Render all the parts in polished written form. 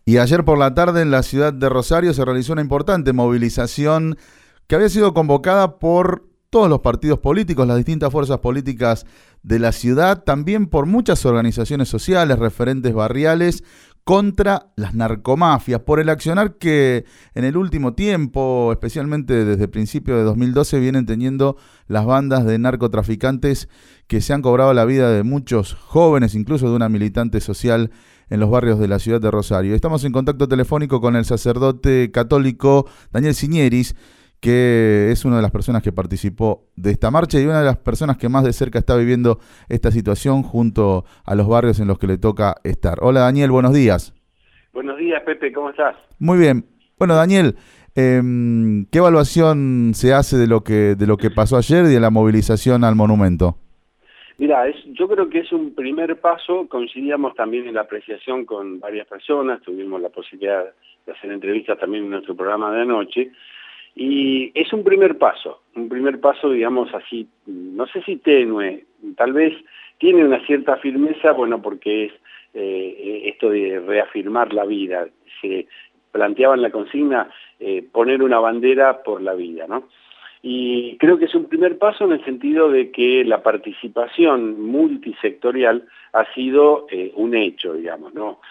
Y ayer por la tarde en la ciudad de Rosario se realizó una importante movilización que había sido convocada por todos los partidos políticos, las distintas fuerzas políticas de la ciudad, también por muchas organizaciones sociales, referentes barriales, contra las narcomafias, por el accionar que en el último tiempo, especialmente desde principios de 2012, vienen teniendo las bandas de narcotraficantes que se han cobrado la vida de muchos jóvenes, incluso de una militante social en los barrios de la ciudad de Rosario. Estamos en contacto telefónico con el sacerdote católico Daniel Siñeris, que es una de las personas que participó de esta marcha y una de las personas que más de cerca está viviendo esta situación junto a los barrios en los que le toca estar. Hola Daniel, buenos días. Buenos días, Pepe, ¿cómo estás? Muy bien. Bueno, Daniel, ¿qué evaluación se hace de lo que pasó ayer y de la movilización al monumento? Mira, yo creo que es un primer paso. Coincidíamos también en la apreciación con varias personas, tuvimos la posibilidad de hacer entrevistas también en nuestro programa de anoche, y es un primer paso, digamos así, no sé si tenue, tal vez tiene una cierta firmeza, bueno, porque es esto de reafirmar la vida. Se planteaba en la consigna poner una bandera por la vida, ¿no? Y creo que es un primer paso en el sentido de que la participación multisectorial ha sido un hecho, digamos,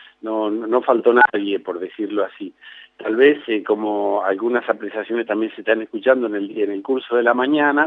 no faltó nadie, por decirlo así. Tal vez, como algunas apreciaciones también se están escuchando en el curso de la mañana,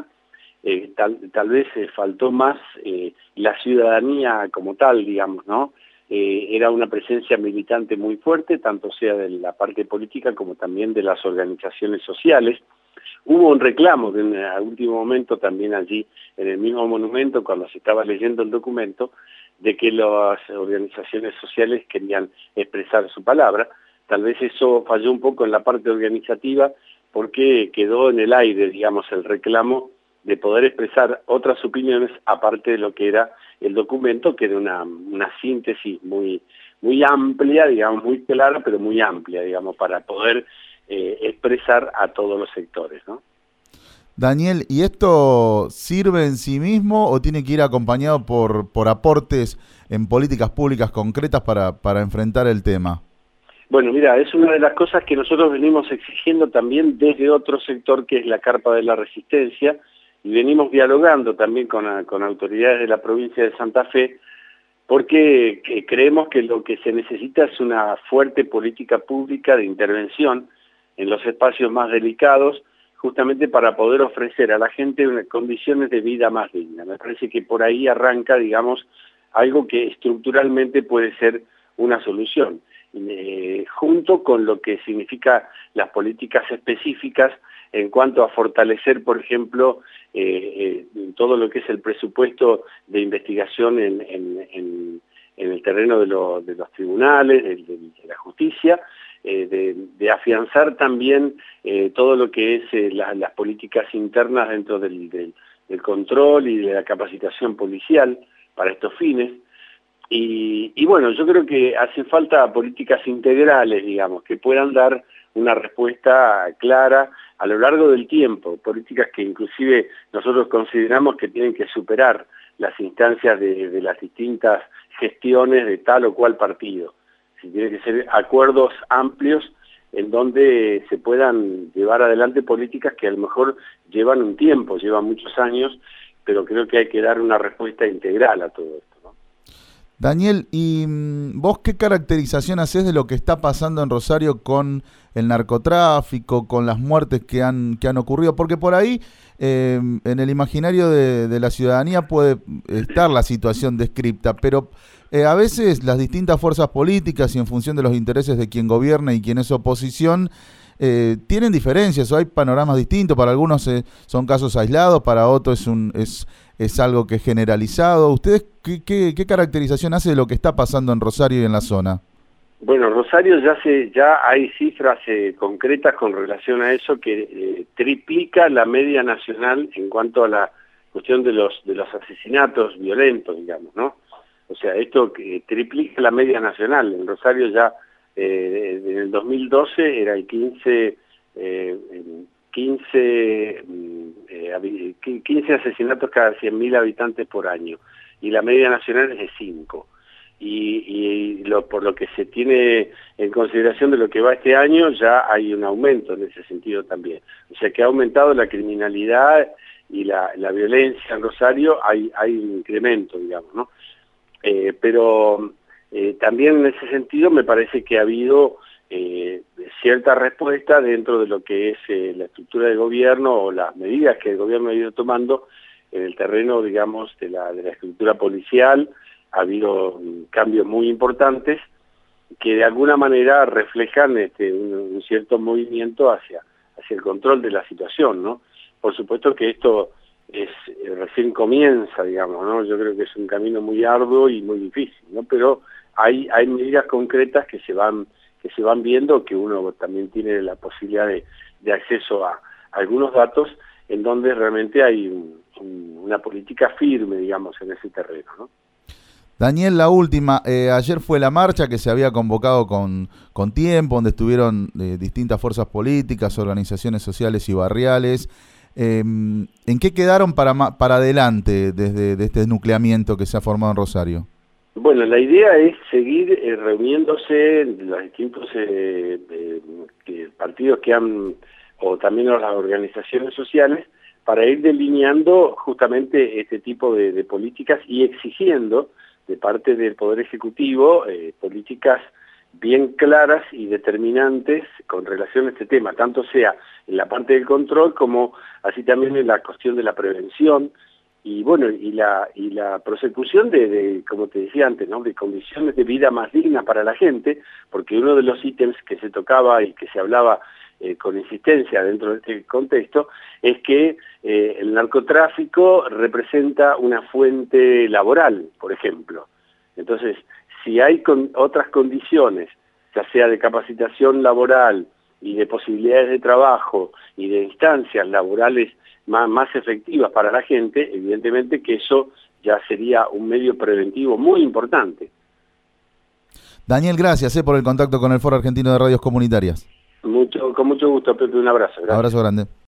tal vez faltó más la ciudadanía como tal, digamos, ¿no? Era una presencia militante muy fuerte, tanto sea de la parte política como también de las organizaciones sociales. Hubo un reclamo en el último momento también allí, en el mismo monumento, cuando se estaba leyendo el documento, de que las organizaciones sociales querían expresar su palabra. Tal vez eso falló un poco en la parte organizativa, porque quedó en el aire, digamos, el reclamo de poder expresar otras opiniones, aparte de lo que era el documento, que era una síntesis muy amplia, digamos, muy clara, pero muy amplia, digamos, para poder expresar a todos los sectores, ¿no? Daniel, ¿y esto sirve en sí mismo o tiene que ir acompañado por aportes en políticas públicas concretas para enfrentar el tema? Bueno, mira, es una de las cosas que nosotros venimos exigiendo también desde otro sector, que es la Carpa de la Resistencia, y venimos dialogando también con autoridades de la provincia de Santa Fe, porque creemos que lo que se necesita es una fuerte política pública de intervención en los espacios más delicados, justamente para poder ofrecer a la gente condiciones de vida más dignas. Me parece que por ahí arranca, digamos, algo que estructuralmente puede ser una solución, junto con lo que significa las políticas específicas en cuanto a fortalecer, por ejemplo, todo lo que es el presupuesto de investigación en el terreno de los tribunales, de la justicia, de afianzar también todo lo que es las políticas internas dentro del control y de la capacitación policial para estos fines. Y bueno, yo creo que hacen falta políticas integrales, digamos, que puedan dar una respuesta clara a lo largo del tiempo, políticas que inclusive nosotros consideramos que tienen que superar las instancias de las distintas gestiones de tal o cual partido. Si tienen que ser acuerdos amplios en donde se puedan llevar adelante políticas que a lo mejor llevan un tiempo, llevan muchos años, pero creo que hay que dar una respuesta integral a todo esto, ¿no? Daniel, ¿y vos qué caracterización haces de lo que está pasando en Rosario con el narcotráfico, con las muertes que han ocurrido? Porque por ahí, en el imaginario de la ciudadanía puede estar la situación descripta, pero a veces las distintas fuerzas políticas y en función de los intereses de quien gobierna y quien es oposición, tienen diferencias o hay panoramas distintos. Para algunos son casos aislados, para otros es algo que es generalizado. ¿Ustedes qué caracterización hace de lo que está pasando en Rosario y en la zona? Bueno, Rosario ya hay cifras concretas con relación a eso, que triplica la media nacional en cuanto a la cuestión de los asesinatos violentos, digamos, ¿no? O sea, esto que triplica la media nacional. En Rosario ya en el 2012 era el 15 asesinatos cada 100.000 habitantes por año, y la media nacional es de 5. por lo que se tiene en consideración de lo que va este año, ya hay un aumento en ese sentido también. O sea que ha aumentado la criminalidad y la violencia en Rosario, hay un incremento, digamos, ¿no? Pero también en ese sentido me parece que ha habido cierta respuesta dentro de lo que es la estructura de gobierno o las medidas que el gobierno ha ido tomando en el terreno, digamos, de la estructura policial. Ha habido cambios muy importantes que de alguna manera reflejan un cierto movimiento hacia el control de la situación, ¿no? Por supuesto que esto recién comienza, digamos, ¿no? Yo creo que es un camino muy arduo y muy difícil, ¿no? Pero hay medidas concretas que se van viendo, que uno también tiene la posibilidad de acceso a algunos datos en donde realmente hay una política firme, digamos, en ese terreno, ¿no? Daniel, la última. Ayer fue la marcha que se había convocado con tiempo, donde estuvieron distintas fuerzas políticas, organizaciones sociales y barriales. ¿En qué quedaron para adelante desde este desnucleamiento que se ha formado en Rosario? Bueno, la idea es seguir reuniéndose los distintos partidos que han, o también las organizaciones sociales, para ir delineando justamente este tipo de políticas y exigiendo de parte del Poder Ejecutivo políticas bien claras y determinantes con relación a este tema, tanto sea en la parte del control como así también en la cuestión de la prevención y bueno, y la prosecución de como te decía antes, ¿no? De condiciones de vida más dignas para la gente, porque uno de los ítems que se tocaba y que se hablaba con insistencia dentro de este contexto, es que el narcotráfico representa una fuente laboral, por ejemplo. Entonces, si hay otras condiciones, ya sea de capacitación laboral y de posibilidades de trabajo y de instancias laborales más efectivas para la gente, evidentemente que eso ya sería un medio preventivo muy importante. Daniel, gracias por el contacto con el Foro Argentino de Radios Comunitarias. Con mucho gusto, Pepe, un abrazo. Gracias. Abrazo grande.